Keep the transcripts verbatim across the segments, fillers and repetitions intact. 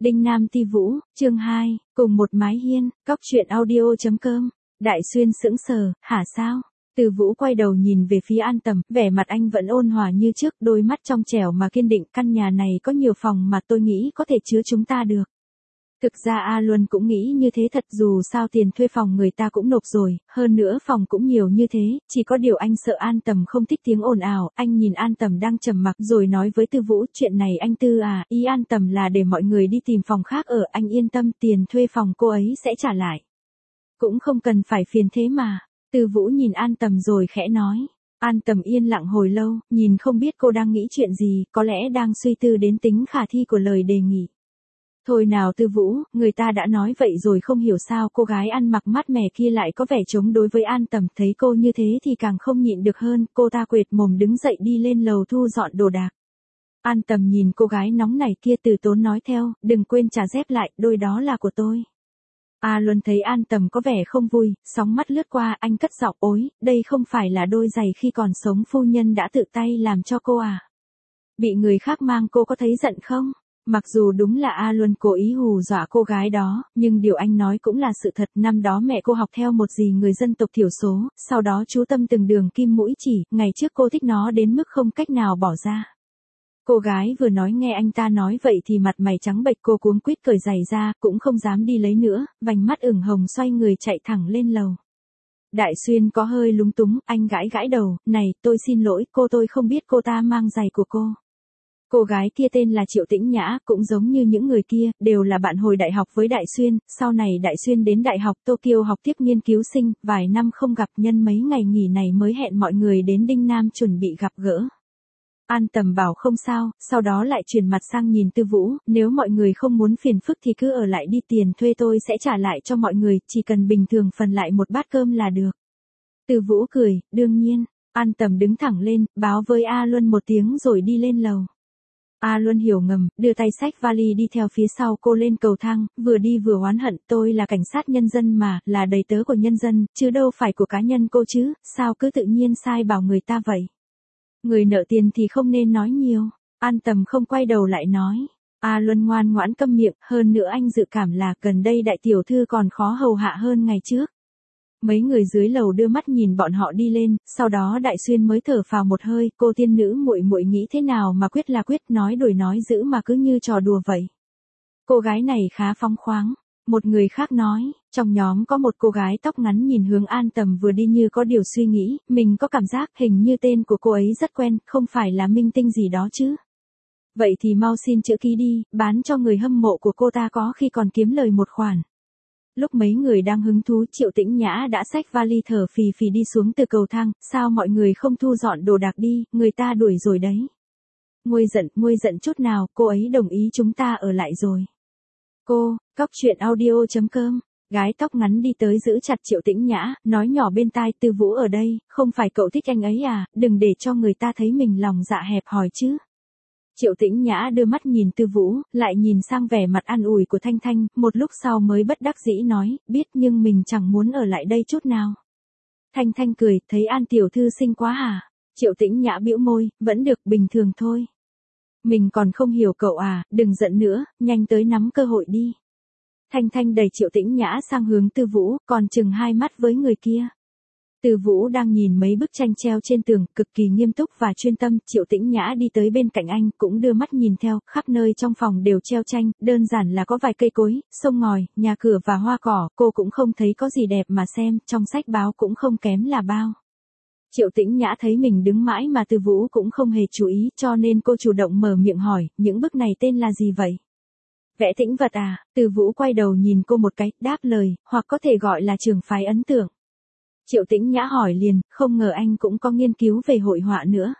Đinh Nam Ti Vũ, chương hai, cùng một mái hiên, cóc truyện audio.com. Đại Xuyên sững sờ, hả sao? Từ Vũ quay đầu nhìn về phía An Tầm, vẻ mặt anh vẫn ôn hòa như trước, đôi mắt trong trẻo mà kiên định. Căn nhà này có nhiều phòng mà tôi nghĩ có thể chứa chúng ta được. Thực ra A Luân cũng nghĩ như thế thật, dù sao tiền thuê phòng người ta cũng nộp rồi, hơn nữa phòng cũng nhiều như thế, chỉ có điều anh sợ An Tầm không thích tiếng ồn ào. Anh nhìn An Tầm đang trầm mặc rồi nói với Tư Vũ, chuyện này anh Tư à, ý An Tầm là để mọi người đi tìm phòng khác ở, anh yên tâm, tiền thuê phòng cô ấy sẽ trả lại. Cũng không cần phải phiền thế mà. Tư Vũ nhìn An Tầm rồi khẽ nói. An Tầm yên lặng hồi lâu, nhìn không biết cô đang nghĩ chuyện gì, có lẽ đang suy tư đến tính khả thi của lời đề nghị. Thôi nào Tư Vũ, người ta đã nói vậy rồi, không hiểu sao cô gái ăn mặc mát mẻ kia lại có vẻ chống đối với An Tầm. Thấy cô như thế thì càng không nhịn được hơn, cô ta quệt mồm đứng dậy đi lên lầu thu dọn đồ đạc. An Tầm nhìn cô gái nóng nảy kia từ tốn nói theo, đừng quên trả dép lại, đôi đó là của tôi. A Luân thấy An Tầm có vẻ không vui, sóng mắt lướt qua, anh cất giọng, ối, đây không phải là đôi giày khi còn sống phu nhân đã tự tay làm cho cô à? Bị người khác mang cô có thấy giận không? Mặc dù đúng là A Luân cố ý hù dọa cô gái đó, nhưng điều anh nói cũng là sự thật. Năm đó mẹ cô học theo một dì người dân tộc thiểu số, sau đó chú tâm từng đường kim mũi chỉ, ngày trước cô thích nó đến mức không cách nào bỏ ra. Cô gái vừa nói nghe anh ta nói vậy thì mặt mày trắng bệch, cô cuống quýt cởi giày ra, cũng không dám đi lấy nữa, vành mắt ửng hồng xoay người chạy thẳng lên lầu. Đại Xuyên có hơi lúng túng, anh gãi gãi đầu, này, tôi xin lỗi cô, tôi không biết cô ta mang giày của cô. Cô gái kia tên là Triệu Tĩnh Nhã, cũng giống như những người kia, đều là bạn hồi đại học với Đại Xuyên, sau này Đại Xuyên đến Đại học Tokyo học tiếp nghiên cứu sinh, vài năm không gặp, nhân mấy ngày nghỉ này mới hẹn mọi người đến Đinh Nam chuẩn bị gặp gỡ. An Tầm bảo không sao, sau đó lại chuyển mặt sang nhìn Tư Vũ, nếu mọi người không muốn phiền phức thì cứ ở lại đi, tiền thuê tôi sẽ trả lại cho mọi người, chỉ cần bình thường phần lại một bát cơm là được. Tư Vũ cười, đương nhiên. An Tầm đứng thẳng lên, báo với A Luân một tiếng rồi đi lên lầu. A Luân hiểu ngầm, đưa tay xách vali đi theo phía sau cô lên cầu thang, vừa đi vừa oán hận, tôi là cảnh sát nhân dân mà, là đầy tớ của nhân dân, chứ đâu phải của cá nhân cô chứ, sao cứ tự nhiên sai bảo người ta vậy. Người nợ tiền thì không nên nói nhiều. An Tầm không quay đầu lại nói. A Luân ngoan ngoãn câm miệng, hơn nữa anh dự cảm là gần đây đại tiểu thư còn khó hầu hạ hơn ngày trước. Mấy người dưới lầu đưa mắt nhìn bọn họ đi lên, sau đó Đại Xuyên mới thở phào một hơi, cô tiên nữ muội muội nghĩ thế nào mà quyết là quyết, nói đổi nói giữ mà cứ như trò đùa vậy. Cô gái này khá phóng khoáng. Một người khác nói, trong nhóm có một cô gái tóc ngắn nhìn hướng An Tầm vừa đi như có điều suy nghĩ, mình có cảm giác hình như tên của cô ấy rất quen, không phải là Minh Tinh gì đó chứ. Vậy thì mau xin chữ ký đi, bán cho người hâm mộ của cô ta có khi còn kiếm lời một khoản. Lúc mấy người đang hứng thú, Triệu Tĩnh Nhã đã xách vali thở phì phì đi xuống từ cầu thang, sao mọi người không thu dọn đồ đạc đi, người ta đuổi rồi đấy. Nguôi giận, nguôi giận chút nào, cô ấy đồng ý chúng ta ở lại rồi. Cô, cóc truyện audio.com, gái tóc ngắn đi tới giữ chặt Triệu Tĩnh Nhã, nói nhỏ bên tai, Tư Vũ ở đây, không phải cậu thích anh ấy à, đừng để cho người ta thấy mình lòng dạ hẹp hòi chứ. Triệu Tĩnh Nhã đưa mắt nhìn Tư Vũ, lại nhìn sang vẻ mặt an ủi của Thanh Thanh, một lúc sau mới bất đắc dĩ nói, biết nhưng mình chẳng muốn ở lại đây chút nào. Thanh Thanh cười, thấy An tiểu thư xinh quá hả? Triệu Tĩnh Nhã bĩu môi, vẫn được, bình thường thôi. Mình còn không hiểu cậu à, đừng giận nữa, nhanh tới nắm cơ hội đi. Thanh Thanh đẩy Triệu Tĩnh Nhã sang hướng Tư Vũ, còn chừng hai mắt với người kia. Tư Vũ đang nhìn mấy bức tranh treo trên tường, cực kỳ nghiêm túc và chuyên tâm. Triệu Tĩnh Nhã đi tới bên cạnh anh, cũng đưa mắt nhìn theo, khắp nơi trong phòng đều treo tranh, đơn giản là có vài cây cối, sông ngòi, nhà cửa và hoa cỏ, cô cũng không thấy có gì đẹp mà xem, trong sách báo cũng không kém là bao. Triệu Tĩnh Nhã thấy mình đứng mãi mà Tư Vũ cũng không hề chú ý, cho nên cô chủ động mở miệng hỏi, những bức này tên là gì vậy? Vẽ tĩnh vật à? Tư Vũ quay đầu nhìn cô một cái, đáp lời, hoặc có thể gọi là trường phái ấn tượng. Triệu Tĩnh Nhã hỏi liền, không ngờ anh cũng có nghiên cứu về hội họa nữa.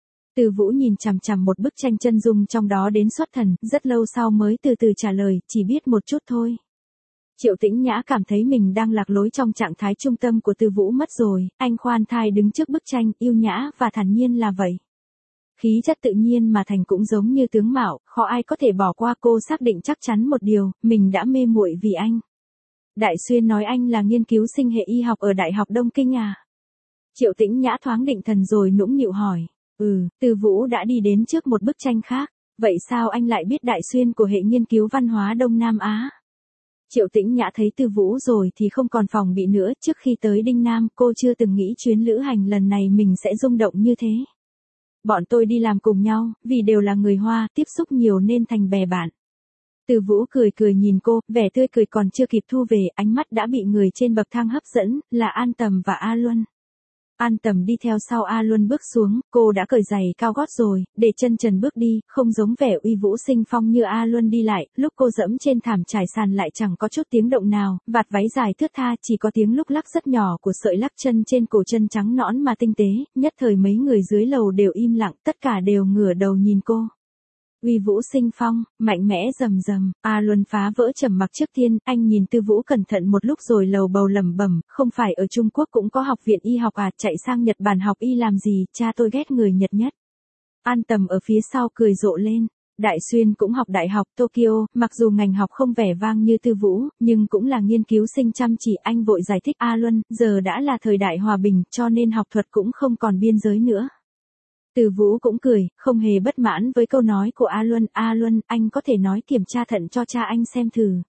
Tư Vũ nhìn chằm chằm một bức tranh chân dung trong đó đến xuất thần, rất lâu sau mới từ từ trả lời, chỉ biết một chút thôi. Triệu Tĩnh Nhã cảm thấy mình đang lạc lối trong trạng thái trung tâm của Tư Vũ mất rồi, anh khoan thai đứng trước bức tranh, yêu nhã và thản nhiên là vậy. Khí chất tự nhiên mà thành cũng giống như tướng mạo, khó ai có thể bỏ qua. Cô xác định chắc chắn một điều, mình đã mê muội vì anh. Đại Xuyên nói anh là nghiên cứu sinh hệ y học ở Đại học Đông Kinh à? Triệu Tĩnh Nhã thoáng định thần rồi nũng nịu hỏi. Ừ, Tư Vũ đã đi đến trước một bức tranh khác. Vậy sao anh lại biết Đại Xuyên của hệ nghiên cứu văn hóa Đông Nam Á? Triệu Tĩnh Nhã thấy Tư Vũ rồi thì không còn phòng bị nữa, trước khi tới Đinh Nam cô chưa từng nghĩ chuyến lữ hành lần này mình sẽ rung động như thế. Bọn tôi đi làm cùng nhau, vì đều là người Hoa, tiếp xúc nhiều nên thành bè bạn. Từ Vũ cười cười nhìn cô, vẻ tươi cười còn chưa kịp thu về, ánh mắt đã bị người trên bậc thang hấp dẫn, là An Tầm và A Luân. An Tầm đi theo sau A Luân bước xuống, cô đã cởi giày cao gót rồi, để chân trần bước đi, không giống vẻ uy vũ sinh phong như A Luân đi lại, lúc cô dẫm trên thảm trải sàn lại chẳng có chút tiếng động nào, vạt váy dài thướt tha chỉ có tiếng lúc lắc rất nhỏ của sợi lắc chân trên cổ chân trắng nõn mà tinh tế, nhất thời mấy người dưới lầu đều im lặng, tất cả đều ngửa đầu nhìn cô. Uy vũ sinh phong, mạnh mẽ rầm rầm, A Luân phá vỡ trầm mặc trước tiên, anh nhìn Tư Vũ cẩn thận một lúc rồi lầu bầu lẩm bẩm, không phải ở Trung Quốc cũng có học viện y học à, chạy sang Nhật Bản học y làm gì, cha tôi ghét người Nhật nhất. An Tầm ở phía sau cười rộ lên, Đại Xuyên cũng học đại học Tokyo, mặc dù ngành học không vẻ vang như Tư Vũ, nhưng cũng là nghiên cứu sinh chăm chỉ, anh vội giải thích A Luân, giờ đã là thời đại hòa bình, cho nên học thuật cũng không còn biên giới nữa. Từ Vũ cũng cười, không hề bất mãn với câu nói của A Luân. A Luân, anh có thể nói kiểm tra thận cho cha anh xem thử.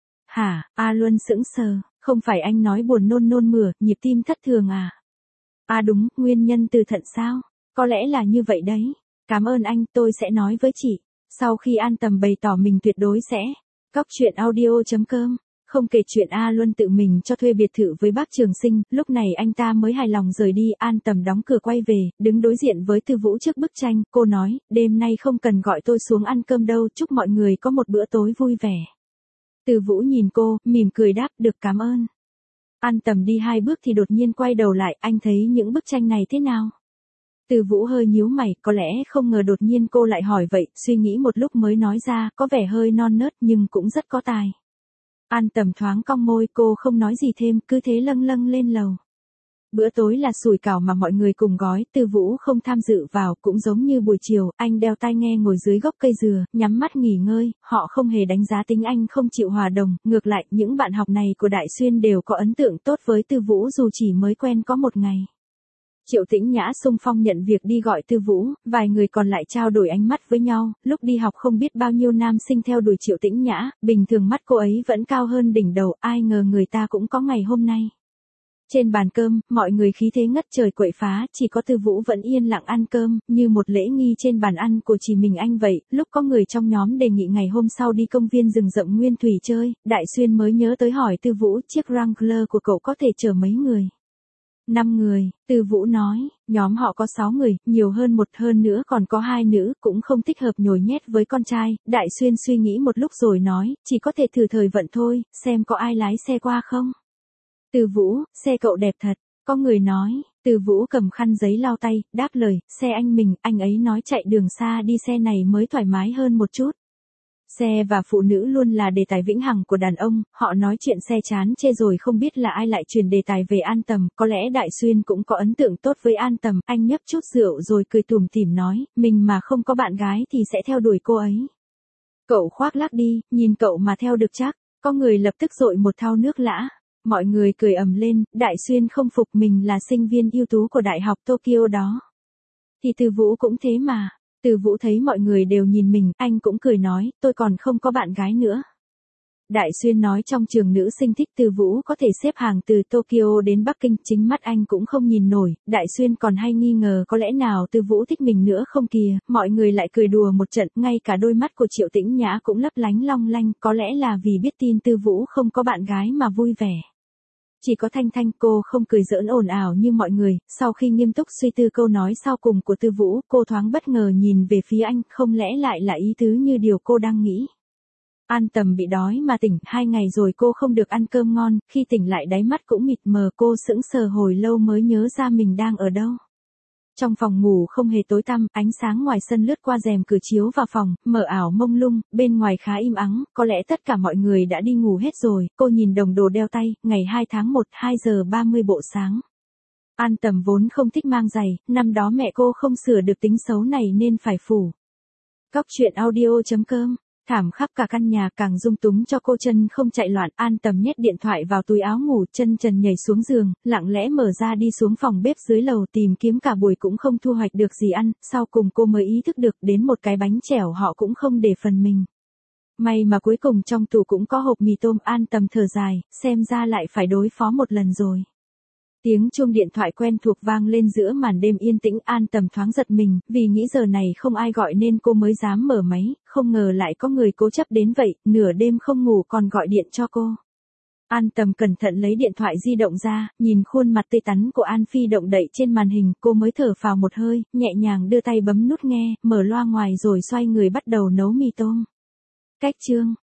Hả? A Luân sững sờ, không phải anh nói buồn nôn nôn mửa, nhịp tim thất thường à? À đúng, nguyên nhân từ thận sao? Có lẽ là như vậy đấy. Cảm ơn anh, tôi sẽ nói với chị. Sau khi An Tầm bày tỏ mình tuyệt đối sẽ. Cóc truyện audio chấm com. Không kể chuyện A Luân tự mình cho thuê biệt thự với bác Trường Sinh, lúc này anh ta mới hài lòng rời đi. An Tầm đóng cửa quay về, đứng đối diện với Tư Vũ trước bức tranh, cô nói, đêm nay không cần gọi tôi xuống ăn cơm đâu, chúc mọi người có một bữa tối vui vẻ. Tư Vũ nhìn cô, mỉm cười đáp, được cảm ơn. An Tầm đi hai bước thì đột nhiên quay đầu lại, anh thấy những bức tranh này thế nào? Tư Vũ hơi nhíu mày, có lẽ không ngờ đột nhiên cô lại hỏi vậy, suy nghĩ một lúc mới nói ra, có vẻ hơi non nớt nhưng cũng rất có tài. An Tầm thoáng cong môi, cô không nói gì thêm, cứ thế lâng lâng lên lầu. Bữa tối là sủi cảo mà mọi người cùng gói, Tư Vũ không tham dự vào, cũng giống như buổi chiều, anh đeo tai nghe ngồi dưới gốc cây dừa, nhắm mắt nghỉ ngơi, họ không hề đánh giá tính anh không chịu hòa đồng, ngược lại, những bạn học này của Đại Xuyên đều có ấn tượng tốt với Tư Vũ dù chỉ mới quen có một ngày. Triệu Tĩnh Nhã xung phong nhận việc đi gọi Tư Vũ, vài người còn lại trao đổi ánh mắt với nhau, lúc đi học không biết bao nhiêu nam sinh theo đuổi Triệu Tĩnh Nhã, bình thường mắt cô ấy vẫn cao hơn đỉnh đầu, ai ngờ người ta cũng có ngày hôm nay. Trên bàn cơm, mọi người khí thế ngất trời quậy phá, chỉ có Tư Vũ vẫn yên lặng ăn cơm, như một lễ nghi trên bàn ăn của chỉ mình anh vậy. Lúc có người trong nhóm đề nghị ngày hôm sau đi công viên rừng rậm Nguyên Thủy chơi, Đại Xuyên mới nhớ tới hỏi Tư Vũ, chiếc Wrangler của cậu có thể chở mấy người? Năm người, Tư Vũ nói, nhóm họ có sáu người, nhiều hơn một, hơn nữa còn có hai nữ, cũng không thích hợp nhồi nhét với con trai. Đại Xuyên suy nghĩ một lúc rồi nói, chỉ có thể thử thời vận thôi, xem có ai lái xe qua không. Tư Vũ, xe cậu đẹp thật, có người nói. Tư Vũ cầm khăn giấy lau tay, đáp lời, xe anh mình, anh ấy nói chạy đường xa đi xe này mới thoải mái hơn một chút. Xe và phụ nữ luôn là đề tài vĩnh hằng của đàn ông, họ nói chuyện xe chán chê rồi không biết là ai lại truyền đề tài về An Tầm, có lẽ Đại Xuyên cũng có ấn tượng tốt với An Tầm, anh nhấp chút rượu rồi cười tủm tỉm nói, mình mà không có bạn gái thì sẽ theo đuổi cô ấy. Cậu khoác lác đi, nhìn cậu mà theo được chắc, có người lập tức dội một thau nước lã. Mọi người cười ầm lên, Đại Xuyên không phục mình là sinh viên ưu tú của Đại học Tokyo đó. Thì Tư Vũ cũng thế mà. Tư Vũ thấy mọi người đều nhìn mình, anh cũng cười nói, tôi còn không có bạn gái nữa. Đại Xuyên nói trong trường nữ sinh thích Tư Vũ có thể xếp hàng từ Tokyo đến Bắc Kinh, chính mắt anh cũng không nhìn nổi. Đại Xuyên còn hay nghi ngờ có lẽ nào Tư Vũ thích mình nữa không kìa, mọi người lại cười đùa một trận, ngay cả đôi mắt của Triệu Tĩnh Nhã cũng lấp lánh long lanh, có lẽ là vì biết tin Tư Vũ không có bạn gái mà vui vẻ. Chỉ có Thanh Thanh, cô không cười giỡn ồn ào như mọi người, sau khi nghiêm túc suy tư câu nói sau cùng của Tư Vũ, cô thoáng bất ngờ nhìn về phía anh, không lẽ lại là ý tứ như điều cô đang nghĩ. An Tầm bị đói mà tỉnh, hai ngày rồi cô không được ăn cơm ngon, khi tỉnh lại đáy mắt cũng mịt mờ, cô sững sờ hồi lâu mới nhớ ra mình đang ở đâu. Trong phòng ngủ không hề tối tăm, ánh sáng ngoài sân lướt qua rèm cửa chiếu vào phòng, mờ ảo mông lung, bên ngoài khá im ắng, có lẽ tất cả mọi người đã đi ngủ hết rồi. Cô nhìn đồng đồ đeo tay, ngày hai tháng một, hai giờ ba mươi bộ sáng. An Tầm vốn không thích mang giày, năm đó mẹ cô không sửa được tính xấu này nên phải phủ. Cóc truyện audio chấm com Thảm khắp cả căn nhà, càng dung túng cho cô chân không chạy loạn. An Tầm nhét điện thoại vào túi áo ngủ, chân trần nhảy xuống giường, lặng lẽ mở ra đi xuống phòng bếp dưới lầu, tìm kiếm cả buổi cũng không thu hoạch được gì ăn, sau cùng cô mới ý thức được đến một cái bánh chèo họ cũng không để phần mình. May mà cuối cùng trong tủ cũng có hộp mì tôm. An Tầm thở dài, xem ra lại phải đối phó một lần rồi. Tiếng chuông điện thoại quen thuộc vang lên giữa màn đêm yên tĩnh. An Tầm thoáng giật mình, vì nghĩ giờ này không ai gọi nên cô mới dám mở máy, không ngờ lại có người cố chấp đến vậy, nửa đêm không ngủ còn gọi điện cho cô. An Tầm cẩn thận lấy điện thoại di động ra, nhìn khuôn mặt tươi tắn của An Phi động đậy trên màn hình, cô mới thở phào một hơi, nhẹ nhàng đưa tay bấm nút nghe, mở loa ngoài rồi xoay người bắt đầu nấu mì tôm. Cách chương